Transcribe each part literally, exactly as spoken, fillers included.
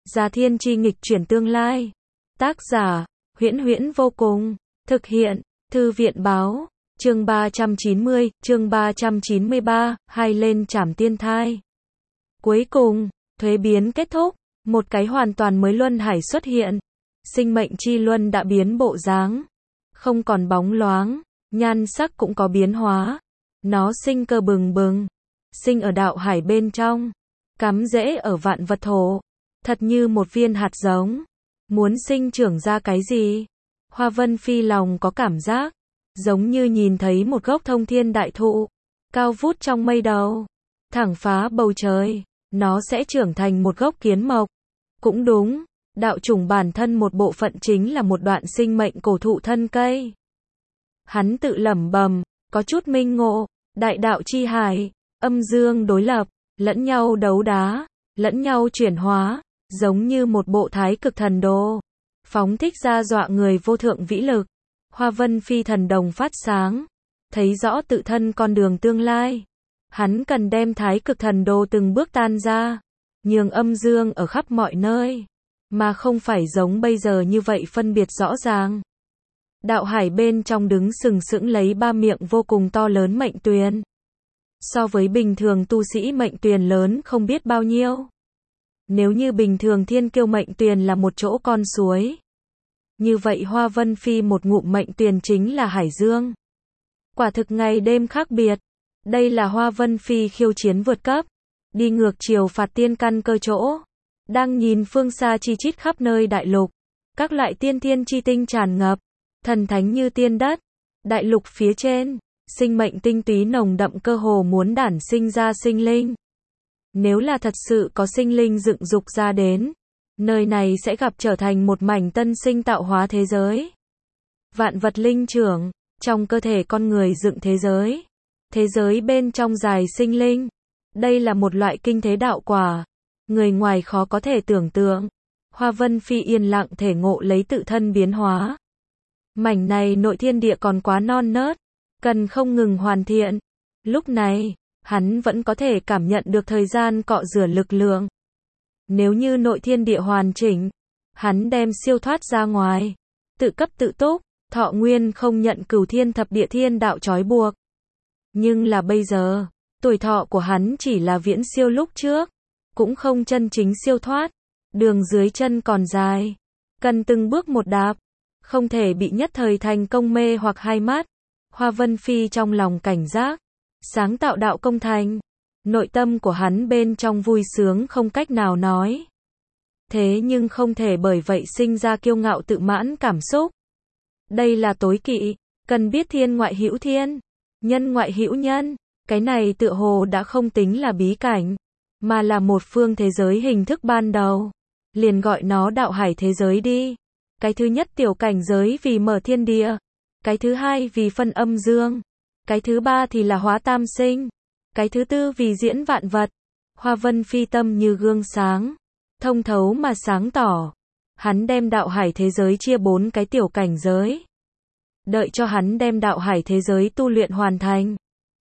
Già thiên chi nghịch chuyển tương lai. Tác giả, Huyễn Huyễn vô cùng. Thực hiện, Thư viện báo. Chương ba trăm chín mươi, chương ba trăm chín mươi ba, hai lên trảm tiên thai. Cuối cùng, thuế biến kết thúc, một cái hoàn toàn mới luân hải xuất hiện. Sinh mệnh chi luân đã biến bộ dáng, không còn bóng loáng, nhan sắc cũng có biến hóa. Nó sinh cơ bừng bừng, sinh ở đạo hải bên trong, cắm rễ ở vạn vật thổ, thật như một viên hạt giống, muốn sinh trưởng ra cái gì? Hoa Vân Phi lòng có cảm giác, giống như nhìn thấy một gốc thông thiên đại thụ, cao vút trong mây đầu, thẳng phá bầu trời, nó sẽ trưởng thành một gốc kiến mộc. Cũng đúng, đạo chủng bản thân một bộ phận chính là một đoạn sinh mệnh cổ thụ thân cây. Hắn tự lẩm bẩm, có chút minh ngộ, đại đạo chi hải, âm dương đối lập, lẫn nhau đấu đá, lẫn nhau chuyển hóa, giống như một bộ thái cực thần đồ, phóng thích ra dọa người vô thượng vĩ lực. Hoa Vân Phi thần đồng phát sáng, thấy rõ tự thân con đường tương lai. Hắn cần đem thái cực thần đồ từng bước tan ra, nhường âm dương ở khắp mọi nơi, mà không phải giống bây giờ như vậy phân biệt rõ ràng. Đạo hải bên trong đứng sừng sững lấy ba miệng vô cùng to lớn mệnh tuyền. So với bình thường tu sĩ mệnh tuyền lớn không biết bao nhiêu. Nếu như bình thường thiên kiêu mệnh tuyền là một chỗ con suối, như vậy Hoa Vân Phi một ngụm mệnh tuyền chính là hải dương. Quả thực ngày đêm khác biệt. Đây là Hoa Vân Phi khiêu chiến vượt cấp, đi ngược chiều phạt tiên căn cơ chỗ. Đang nhìn phương xa chi chít khắp nơi đại lục, các loại tiên thiên chi tinh tràn ngập, thần thánh như tiên đất. Đại lục phía trên, sinh mệnh tinh túy nồng đậm cơ hồ muốn đản sinh ra sinh linh. Nếu là thật sự có sinh linh dựng dục ra đến, nơi này sẽ gặp trở thành một mảnh tân sinh tạo hóa thế giới. Vạn vật linh trưởng, trong cơ thể con người dựng thế giới. Thế giới bên trong dài sinh linh. Đây là một loại kinh thế đạo quả, người ngoài khó có thể tưởng tượng. Hoa Vân Phi yên lặng thể ngộ lấy tự thân biến hóa. Mảnh này nội thiên địa còn quá non nớt, cần không ngừng hoàn thiện. Lúc này, hắn vẫn có thể cảm nhận được thời gian cọ rửa lực lượng. Nếu như nội thiên địa hoàn chỉnh, hắn đem siêu thoát ra ngoài, tự cấp tự túc, thọ nguyên không nhận cửu thiên thập địa thiên đạo trói buộc. Nhưng là bây giờ, tuổi thọ của hắn chỉ là viễn siêu lúc trước, cũng không chân chính siêu thoát. Đường dưới chân còn dài, cần từng bước một đạp, không thể bị nhất thời thành công mê hoặc hai mắt. Hoa Vân Phi trong lòng cảnh giác, sáng tạo đạo công thành. Nội tâm của hắn bên trong vui sướng không cách nào nói. Thế nhưng không thể bởi vậy sinh ra kiêu ngạo tự mãn cảm xúc. Đây là tối kỵ, cần biết thiên ngoại hữu thiên, nhân ngoại hữu nhân. Cái này tựa hồ đã không tính là bí cảnh, mà là một phương thế giới hình thức ban đầu. Liền gọi nó đạo hải thế giới đi. Cái thứ nhất tiểu cảnh giới vì mở thiên địa, cái thứ hai vì phân âm dương, cái thứ ba thì là hóa tam sinh, cái thứ tư vì diễn vạn vật. Hoa Vân Phi tâm như gương sáng, thông thấu mà sáng tỏ. Hắn đem đạo hải thế giới chia bốn cái tiểu cảnh giới. Đợi cho hắn đem đạo hải thế giới tu luyện hoàn thành,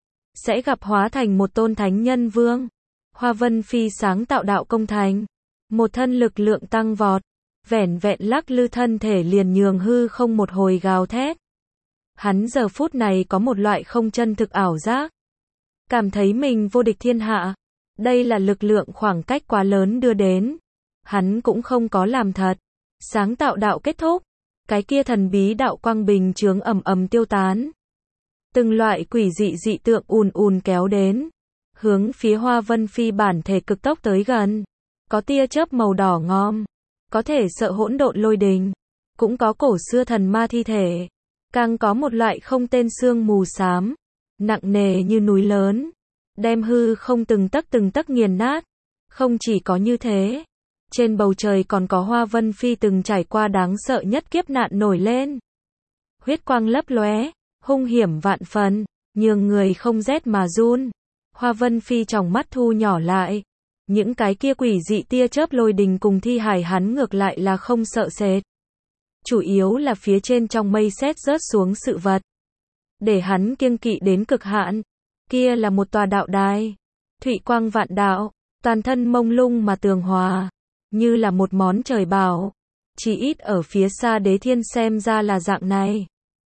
sẽ gặp hóa thành một tôn thánh nhân vương. Hoa Vân Phi sáng tạo đạo công thành, một thân lực lượng tăng vọt, vẻn vẹn lắc lư thân thể liền nhường hư không một hồi gào thét. Hắn giờ phút này có một loại không chân thực ảo giác, cảm thấy mình vô địch thiên hạ. Đây là lực lượng khoảng cách quá lớn đưa đến. Hắn cũng không có làm thật. Sáng tạo đạo kết thúc, cái kia thần bí đạo quang bình chướng ầm ầm tiêu tán. Từng loại quỷ dị dị tượng ùn ùn kéo đến, hướng phía Hoa Vân Phi bản thể cực tốc tới gần. Có tia chớp màu đỏ ngòm, có thể sợ hỗn độn lôi đình, cũng có cổ xưa thần ma thi thể, càng có một loại không tên sương mù xám, nặng nề như núi lớn, đem hư không từng tấc từng tấc nghiền nát. Không chỉ có như thế, trên bầu trời còn có Hoa Vân Phi từng trải qua đáng sợ nhất kiếp nạn nổi lên. Huyết quang lấp lóe, hung hiểm vạn phần, nhường người không rét mà run. Hoa Vân Phi tròng mắt thu nhỏ lại, những cái kia quỷ dị tia chớp lôi đình cùng thi hải hắn ngược lại là không sợ sệt. Chủ yếu là phía trên trong mây sét rớt xuống sự vật, để hắn kiêng kỵ đến cực hạn. Kia là một tòa đạo đài, thụy quang vạn đạo, toàn thân mông lung mà tường hòa, như là một món trời bảo. Chỉ ít ở phía xa Đế Thiên xem ra là dạng này.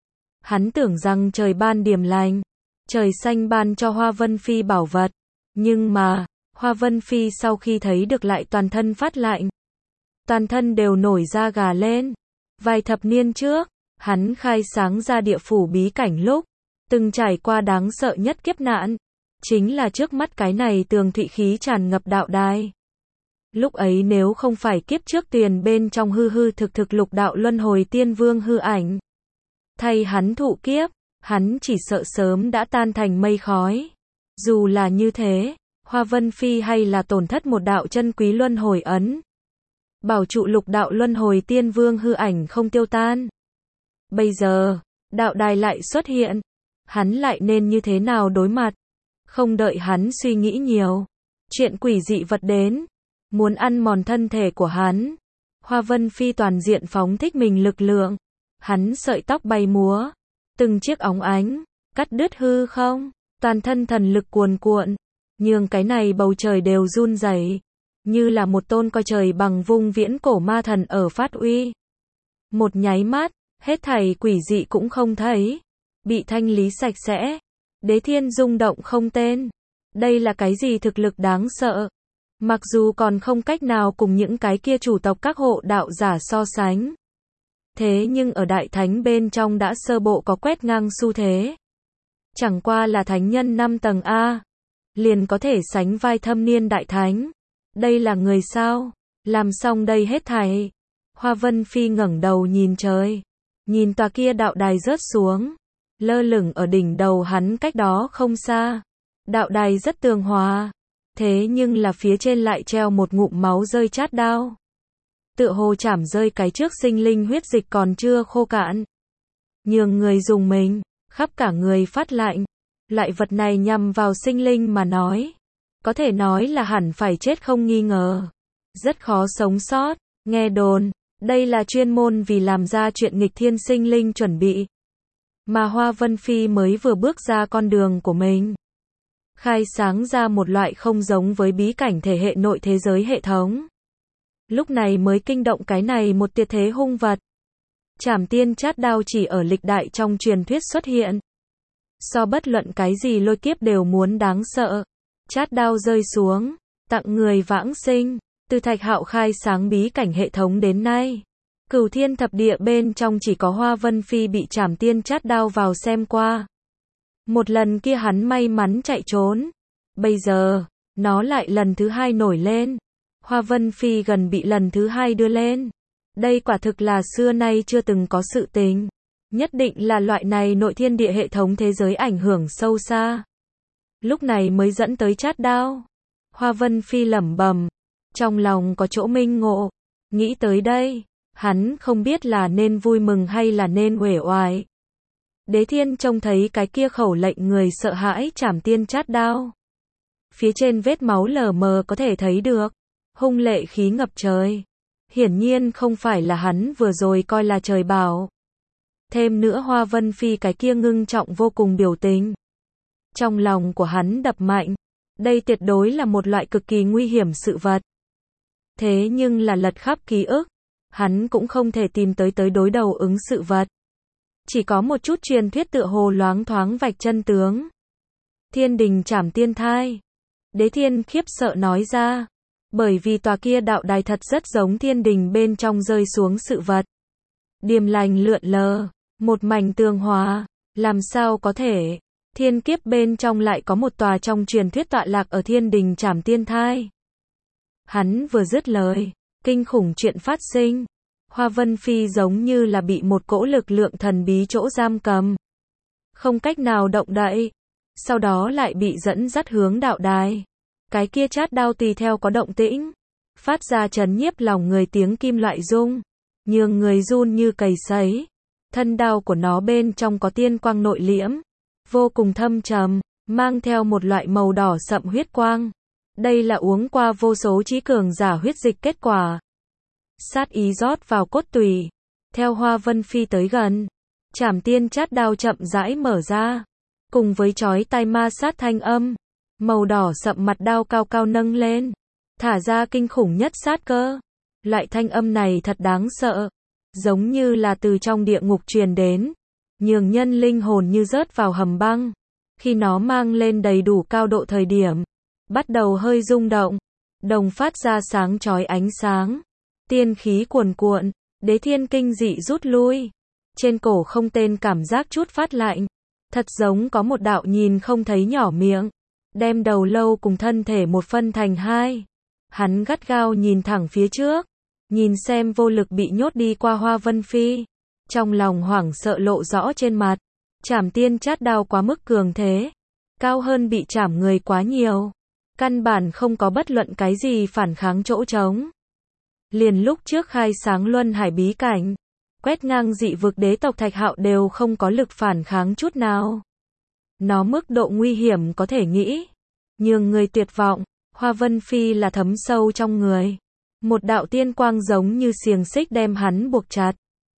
Hắn tưởng rằng trời ban điềm lành, trời xanh ban cho Hoa Vân Phi bảo vật, nhưng mà, Hoa Vân Phi sau khi thấy được lại toàn thân phát lạnh. Toàn thân đều nổi da gà lên. Vài thập niên trước, hắn khai sáng ra địa phủ bí cảnh lúc, từng trải qua đáng sợ nhất kiếp nạn, chính là trước mắt cái này tường thụy khí tràn ngập đạo đài. Lúc ấy nếu không phải kiếp trước tuyền bên trong hư hư thực thực lục đạo luân hồi tiên vương hư ảnh, thay hắn thụ kiếp, hắn chỉ sợ sớm đã tan thành mây khói. Dù là như thế, Hoa Vân Phi hay là tổn thất một đạo chân quý luân hồi ấn, bảo trụ lục đạo luân hồi tiên vương hư ảnh không tiêu tan. Bây giờ, đạo đài lại xuất hiện, hắn lại nên như thế nào đối mặt? Không đợi hắn suy nghĩ nhiều, chuyện quỷ dị vật đến, muốn ăn mòn thân thể của hắn. Hoa Vân Phi toàn diện phóng thích mình lực lượng, hắn sợi tóc bay múa, từng chiếc óng ánh, cắt đứt hư không, toàn thân thần lực cuồn cuộn, nhường cái này bầu trời đều run rẩy, như là một tôn coi trời bằng vung viễn cổ ma thần ở phát uy. Một nháy mắt, hết thảy quỷ dị cũng không thấy, bị thanh lý sạch sẽ. Đế Thiên rung động không tên. Đây là cái gì thực lực đáng sợ? Mặc dù còn không cách nào cùng những cái kia chủ tộc các hộ đạo giả so sánh, thế nhưng ở đại thánh bên trong đã sơ bộ có quét ngang xu thế. Chẳng qua là thánh nhân năm tầng A, liền có thể sánh vai thâm niên đại thánh. Đây là người sao? Làm xong đây hết thảy, Hoa Vân Phi ngẩng đầu nhìn trời, nhìn tòa kia đạo đài rớt xuống, lơ lửng ở đỉnh đầu hắn cách đó không xa. Đạo đài rất tường hòa, thế nhưng là phía trên lại treo một ngụm máu rơi chát đao. Tựa hồ chảm rơi cái trước sinh linh huyết dịch còn chưa khô cạn, nhường người dùng mình, khắp cả người phát lạnh. Loại vật này nhằm vào sinh linh mà nói, có thể nói là hẳn phải chết không nghi ngờ, rất khó sống sót. Nghe đồn, đây là chuyên môn vì làm ra chuyện nghịch thiên sinh linh chuẩn bị. Mà Hoa Vân Phi mới vừa bước ra con đường của mình, khai sáng ra một loại không giống với bí cảnh thể hệ nội thế giới hệ thống. Lúc này mới kinh động cái này một tuyệt thế hung vật. Trảm tiên chát đao chỉ ở lịch đại trong truyền thuyết xuất hiện. So bất luận cái gì lôi kiếp đều muốn đáng sợ. Chát đao rơi xuống, tặng người vãng sinh. Từ Thạch Hạo khai sáng bí cảnh hệ thống đến nay, Cửu Thiên thập địa bên trong chỉ có Hoa Vân Phi bị Trảm tiên chát đao vào xem qua. Một lần kia hắn may mắn chạy trốn. Bây giờ, nó lại lần thứ hai nổi lên. Hoa Vân Phi gần bị lần thứ hai đưa lên. Đây quả thực là xưa nay chưa từng có sự tình. Nhất định là loại này nội thiên địa hệ thống thế giới ảnh hưởng sâu xa. Lúc này mới dẫn tới chát đao. Hoa Vân Phi lẩm bẩm, trong lòng có chỗ minh ngộ. Nghĩ tới đây, hắn không biết là nên vui mừng hay là nên uể oải. Đế Thiên trông thấy cái kia khẩu lệnh người sợ hãi Trảm tiên chát đao. Phía trên vết máu lờ mờ có thể thấy được, hung lệ khí ngập trời. Hiển nhiên không phải là hắn vừa rồi coi là trời bảo. Thêm nữa Hoa Vân Phi cái kia ngưng trọng vô cùng biểu tình. Trong lòng của hắn đập mạnh. Đây tuyệt đối là một loại cực kỳ nguy hiểm sự vật. Thế nhưng là lật khắp ký ức, hắn cũng không thể tìm tới tới đối đầu ứng sự vật. Chỉ có một chút truyền thuyết tựa hồ loáng thoáng vạch chân tướng. Thiên đình Trảm tiên thai. Đế Thiên khiếp sợ nói ra. Bởi vì tòa kia đạo đài thật rất giống thiên đình bên trong rơi xuống sự vật. Điềm lành lượn lờ, một mảnh tường hòa, làm sao có thể, thiên kiếp bên trong lại có một tòa trong truyền thuyết tọa lạc ở thiên đình Trảm tiên thai. Hắn vừa dứt lời, kinh khủng chuyện phát sinh. Hoa Vân Phi giống như là bị một cỗ lực lượng thần bí chỗ giam cầm, không cách nào động đậy, sau đó lại bị dẫn dắt hướng đạo đài. Cái kia chát đao tùy theo có động tĩnh, phát ra chấn nhiếp lòng người tiếng kim loại rung, nhường người run như cầy sấy. Thân đao của nó bên trong có tiên quang nội liễm, vô cùng thâm trầm, mang theo một loại màu đỏ sậm huyết quang. Đây là uống qua vô số trí cường giả huyết dịch kết quả. Sát ý rót vào cốt tủy. Theo Hoa Vân Phi tới gần, Trảm tiên chát đao chậm rãi mở ra, cùng với chói tai ma sát thanh âm, màu đỏ sậm mặt đao cao cao nâng lên, thả ra kinh khủng nhất sát cơ. Loại thanh âm này thật đáng sợ, giống như là từ trong địa ngục truyền đến, nhường nhân linh hồn như rớt vào hầm băng. Khi nó mang lên đầy đủ cao độ thời điểm, bắt đầu hơi rung động, đồng phát ra sáng chói ánh sáng, tiên khí cuồn cuộn, đế thiên kinh dị rút lui. Trên cổ không tên cảm giác chút phát lạnh, thật giống có một đạo nhìn không thấy nhỏ miệng, đem đầu lâu cùng thân thể một phân thành hai. Hắn gắt gao nhìn thẳng phía trước, nhìn xem vô lực bị nhốt đi qua Hoa Vân Phi, trong lòng hoảng sợ lộ rõ trên mặt. Trảm tiên chát đao quá mức cường thế, cao hơn bị trảm người quá nhiều, căn bản không có bất luận cái gì phản kháng chỗ trống. Liền lúc trước khai sáng luân hải bí cảnh, quét ngang dị vực đế tộc Thạch Hạo đều không có lực phản kháng chút nào. Nó mức độ nguy hiểm có thể nghĩ, nhường người tuyệt vọng. Hoa Vân Phi là thấm sâu trong người, một đạo tiên quang giống như xiềng xích đem hắn buộc chặt,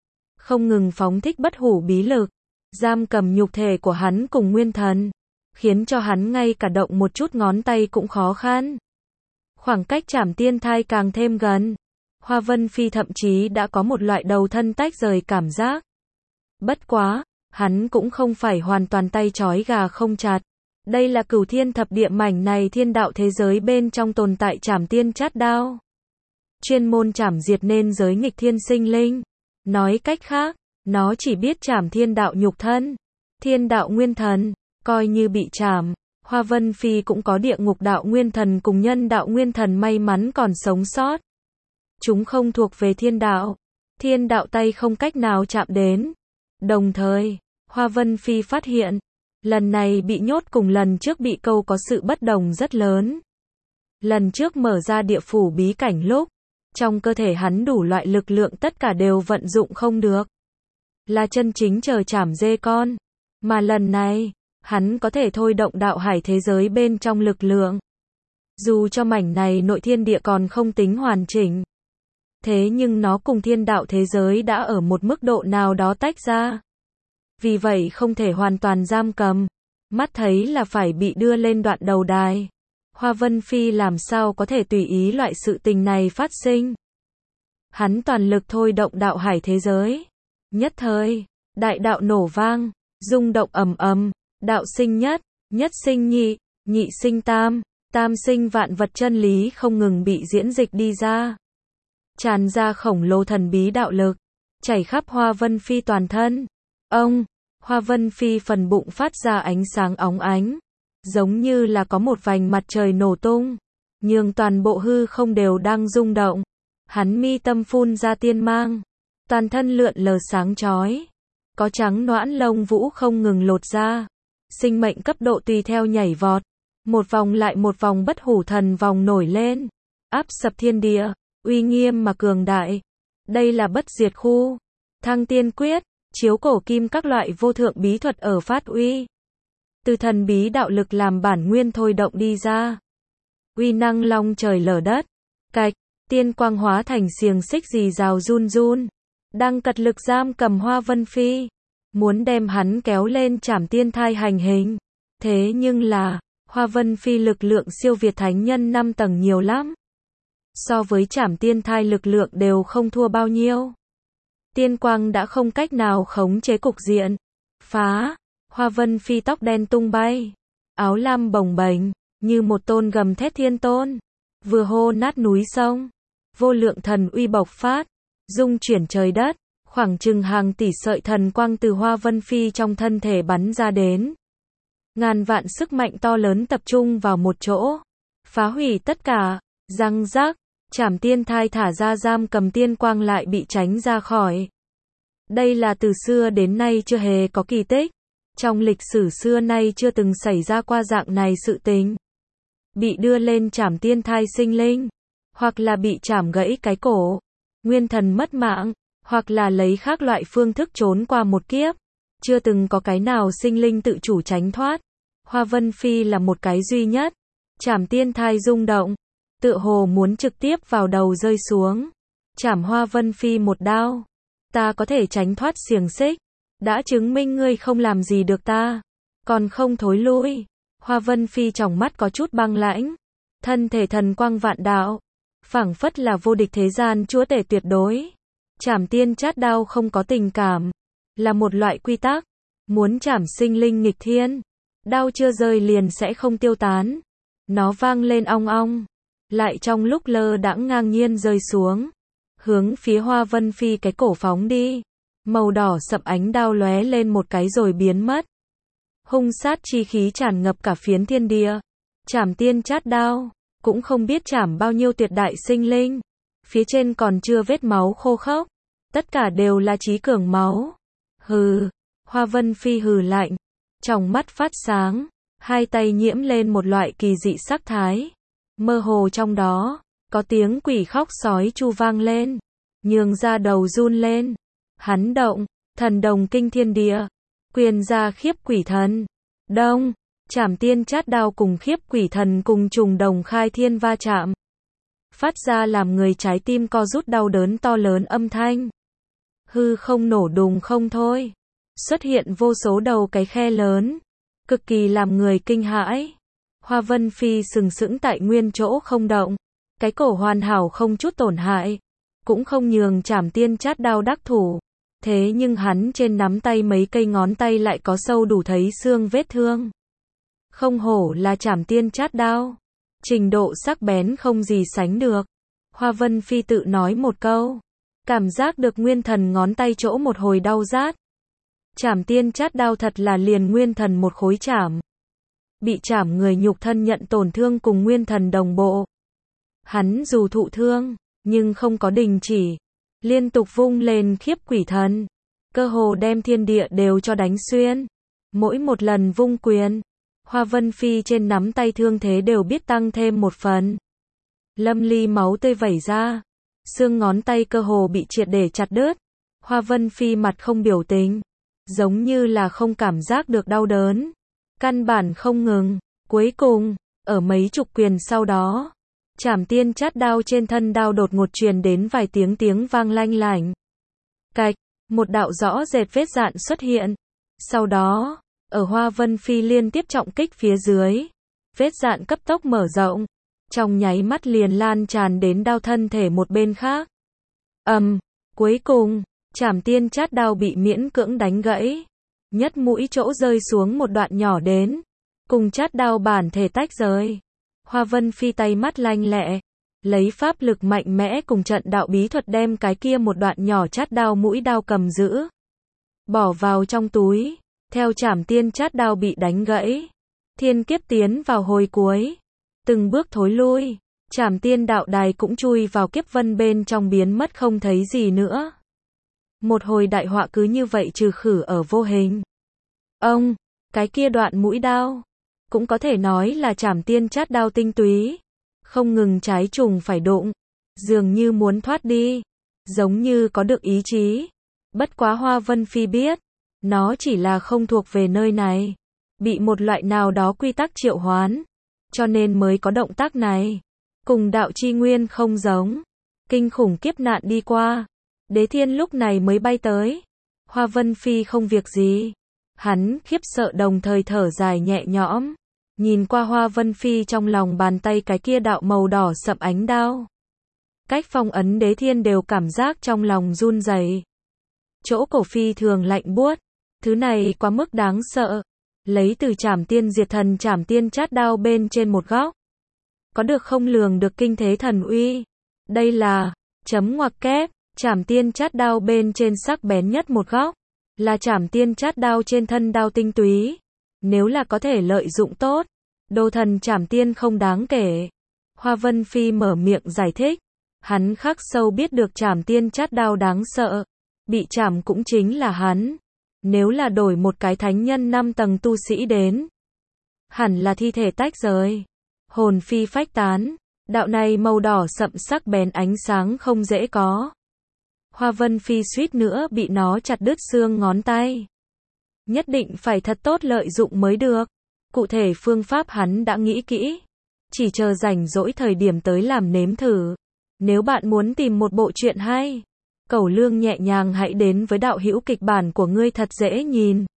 không ngừng phóng thích bất hủ bí lực, giam cầm nhục thể của hắn cùng nguyên thần, khiến cho hắn ngay cả động một chút ngón tay cũng khó khăn. Khoảng cách trảm tiên thai càng thêm gần, Hoa Vân Phi thậm chí đã có một loại đầu thân tách rời cảm giác. Bất quá, hắn cũng không phải hoàn toàn tay trói gà không chặt. Đây là cửu thiên thập địa mảnh này thiên đạo thế giới bên trong tồn tại trảm tiên chát đao. Chuyên môn trảm diệt nên giới nghịch thiên sinh linh. Nói cách khác, nó chỉ biết trảm thiên đạo nhục thân, thiên đạo nguyên thần, coi như bị trảm. Hoa Vân Phi cũng có địa ngục đạo nguyên thần cùng nhân đạo nguyên thần may mắn còn sống sót. Chúng không thuộc về thiên đạo, thiên đạo tay không cách nào chạm đến. Đồng thời, Hoa Vân Phi phát hiện, lần này bị nhốt cùng lần trước bị câu có sự bất đồng rất lớn. Lần trước mở ra địa phủ bí cảnh lúc, trong cơ thể hắn đủ loại lực lượng tất cả đều vận dụng không được. Là chân chính chờ chảm dê con. Mà lần này, hắn có thể thôi động đạo hải thế giới bên trong lực lượng. Dù cho mảnh này nội thiên địa còn không tính hoàn chỉnh, thế nhưng nó cùng thiên đạo thế giới đã ở một mức độ nào đó tách ra. Vì vậy không thể hoàn toàn giam cầm, mắt thấy là phải bị đưa lên đoạn đầu đài. Hoa Vân Phi làm sao có thể tùy ý loại sự tình này phát sinh. Hắn toàn lực thôi động đạo hải thế giới. Nhất thời, đại đạo nổ vang, rung động ầm ầm, đạo sinh nhất, nhất sinh nhị, nhị sinh tam, tam sinh vạn vật chân lý không ngừng bị diễn dịch đi ra. Tràn ra khổng lồ thần bí đạo lực, chảy khắp Hoa Vân Phi toàn thân. Ông, Hoa Vân Phi phần bụng phát ra ánh sáng óng ánh, giống như là có một vành mặt trời nổ tung, nhường toàn bộ hư không đều đang rung động. Hắn mi tâm phun ra tiên mang, toàn thân lượn lờ sáng chói, có trắng noãn lông vũ không ngừng lột ra, sinh mệnh cấp độ tùy theo nhảy vọt, một vòng lại một vòng bất hủ thần vòng nổi lên, áp sập thiên địa, uy nghiêm mà cường đại. Đây là bất diệt khu, thăng tiên quyết, chiếu cổ kim các loại vô thượng bí thuật ở phát uy. Từ thần bí đạo lực làm bản nguyên thôi động đi ra. Uy năng long trời lở đất, cạch, tiên quang hóa thành xiềng xích rì rào run run, đang cật lực giam cầm Hoa Vân Phi, muốn đem hắn kéo lên trảm tiên thai hành hình. Thế nhưng là, Hoa Vân Phi lực lượng siêu việt thánh nhân năm tầng nhiều lắm. So với trảm tiên thai lực lượng đều không thua bao nhiêu. Tiên quang đã không cách nào khống chế cục diện. Phá, Hoa Vân Phi tóc đen tung bay, áo lam bồng bềnh, như một tôn gầm thét thiên tôn, vừa hô nát núi sông, vô lượng thần uy bộc phát, dung chuyển trời đất, khoảng chừng hàng tỷ sợi thần quang từ Hoa Vân Phi trong thân thể bắn ra đến. Ngàn vạn sức mạnh to lớn tập trung vào một chỗ, phá hủy tất cả, răng rác, trảm tiên thai thả ra giam cầm tiên quang lại bị tránh ra khỏi. Đây là từ xưa đến nay chưa hề có kỳ tích. Trong lịch sử xưa nay chưa từng xảy ra qua dạng này sự tình. Bị đưa lên trảm tiên thai sinh linh, hoặc là bị trảm gãy cái cổ, nguyên thần mất mạng, hoặc là lấy khác loại phương thức trốn qua một kiếp. Chưa từng có cái nào sinh linh tự chủ tránh thoát. Hoa Vân Phi là một cái duy nhất. Trảm tiên thai rung động, tựa hồ muốn trực tiếp vào đầu rơi xuống. Trảm Hoa Vân Phi một đao. Ta có thể tránh thoát xiềng xích. Đã chứng minh ngươi không làm gì được ta. Còn không thối lui. Hoa Vân Phi trong mắt có chút băng lãnh. Thân thể thần quang vạn đạo. phảng phất là vô địch thế gian chúa tể tuyệt đối. Trảm tiên chát đao không có tình cảm, là một loại quy tắc. Muốn trảm sinh linh nghịch thiên, đao chưa rơi liền sẽ không tiêu tán. Nó vang lên ong ong, lại trong lúc lơ đãng ngang nhiên rơi xuống, hướng phía Hoa Vân Phi cái cổ phóng đi. Màu đỏ sậm ánh đao lóe lên một cái rồi biến mất. Hung sát chi khí tràn ngập cả phiến thiên địa. Trảm tiên chát đao, cũng không biết trảm bao nhiêu tuyệt đại sinh linh. Phía trên còn chưa vết máu khô khốc, tất cả đều là chí cường máu. Hừ, Hoa Vân Phi hừ lạnh, trong mắt phát sáng, hai tay nhiễm lên một loại kỳ dị sắc thái. Mơ hồ trong đó, có tiếng quỷ khóc sói chu vang lên, nhường ra đầu run lên. Hắn động, thần đồng kinh thiên địa, quyền ra khiếp quỷ thần. Đông, trảm tiên chát đao cùng khiếp quỷ thần cùng trùng đồng khai thiên va chạm, phát ra làm người trái tim co rút đau đớn to lớn âm thanh. Hư không nổ đùng không thôi, xuất hiện vô số đầu cái khe lớn, cực kỳ làm người kinh hãi. Hoa Vân Phi sừng sững tại nguyên chỗ không động, cái cổ hoàn hảo không chút tổn hại, cũng không nhường trảm tiên chát đao đắc thủ. Thế nhưng hắn trên nắm tay mấy cây ngón tay lại có sâu đủ thấy xương vết thương. Không hổ là trảm tiên chát đao, trình độ sắc bén không gì sánh được. Hoa Vân Phi tự nói một câu, cảm giác được nguyên thần ngón tay chỗ một hồi đau rát. Trảm tiên chát đao thật là liền nguyên thần một khối chảm. Bị chảm người nhục thân nhận tổn thương cùng nguyên thần đồng bộ. Hắn dù thụ thương, nhưng không có đình chỉ, liên tục vung lên khiếp quỷ thần, cơ hồ đem thiên địa đều cho đánh xuyên. Mỗi một lần vung quyền, Hoa Vân Phi trên nắm tay thương thế đều biết tăng thêm một phần. Lâm ly máu tươi vẩy ra, xương ngón tay cơ hồ bị triệt để chặt đứt. Hoa Vân Phi mặt không biểu tình, giống như là không cảm giác được đau đớn, căn bản không ngừng. Cuối cùng, ở mấy chục quyền sau đó, trảm tiên chát đao trên thân đao đột ngột truyền đến vài tiếng tiếng vang lanh lảnh. Cạch, một đạo rõ rệt vết dạn xuất hiện. Sau đó, ở Hoa Vân Phi liên tiếp trọng kích phía dưới, vết dạn cấp tốc mở rộng, trong nháy mắt liền lan tràn đến đao thân thể một bên khác. Ầm, um, cuối cùng, trảm tiên chát đao bị miễn cưỡng đánh gãy, nhất mũi chỗ rơi xuống một đoạn nhỏ đến, cùng chát đao bản thể tách rời. Hoa Vân Phi tay mắt lanh lẹ, lấy pháp lực mạnh mẽ cùng trận đạo bí thuật đem cái kia một đoạn nhỏ chát đao mũi đao cầm giữ, bỏ vào trong túi. Theo trảm tiên chát đao bị đánh gãy, thiên kiếp tiến vào hồi cuối, từng bước thối lui, trảm tiên đạo đài cũng chui vào kiếp vân bên trong biến mất không thấy gì nữa. Một hồi đại họa cứ như vậy trừ khử ở vô hình. Ông, cái kia đoạn mũi đao, cũng có thể nói là trảm tiên chát đao tinh túy, không ngừng trái trùng phải đụng, dường như muốn thoát đi, giống như có được ý chí. Bất quá Hoa Vân Phi biết, nó chỉ là không thuộc về nơi này, bị một loại nào đó quy tắc triệu hoán, cho nên mới có động tác này. Cùng đạo chi nguyên không giống, kinh khủng kiếp nạn đi qua, Đế Thiên lúc này mới bay tới. Hoa Vân Phi không việc gì, hắn khiếp sợ đồng thời thở dài nhẹ nhõm, nhìn qua Hoa Vân Phi trong lòng bàn tay cái kia đạo màu đỏ sậm ánh đao. Cách phong ấn Đế Thiên đều cảm giác trong lòng run rẩy. Chỗ cổ phi thường lạnh buốt, thứ này quá mức đáng sợ. Lấy từ trảm tiên diệt thần trảm tiên chát đao bên trên một góc, có được không lường được kinh thế thần uy. Đây là chấm ngoặc kép, trảm tiên chát đao bên trên sắc bén nhất một góc, là trảm tiên chát đao trên thân đao tinh túy. Nếu là có thể lợi dụng tốt, đồ thần trảm tiên không đáng kể. Hoa Vân Phi mở miệng giải thích, hắn khắc sâu biết được trảm tiên chát đao đáng sợ, bị trảm cũng chính là hắn. Nếu là đổi một cái thánh nhân năm tầng tu sĩ đến, hẳn là thi thể tách rời, hồn phi phách tán. Đạo này màu đỏ sậm sắc bén ánh sáng không dễ có. Hoa Vân Phi suýt nữa bị nó chặt đứt xương ngón tay. Nhất định phải thật tốt lợi dụng mới được. Cụ thể phương pháp hắn đã nghĩ kỹ, chỉ chờ rảnh rỗi thời điểm tới làm nếm thử. Nếu bạn muốn tìm một bộ truyện hay, Cẩu Lương nhẹ nhàng hãy đến với đạo hữu kịch bản của ngươi thật dễ nhìn.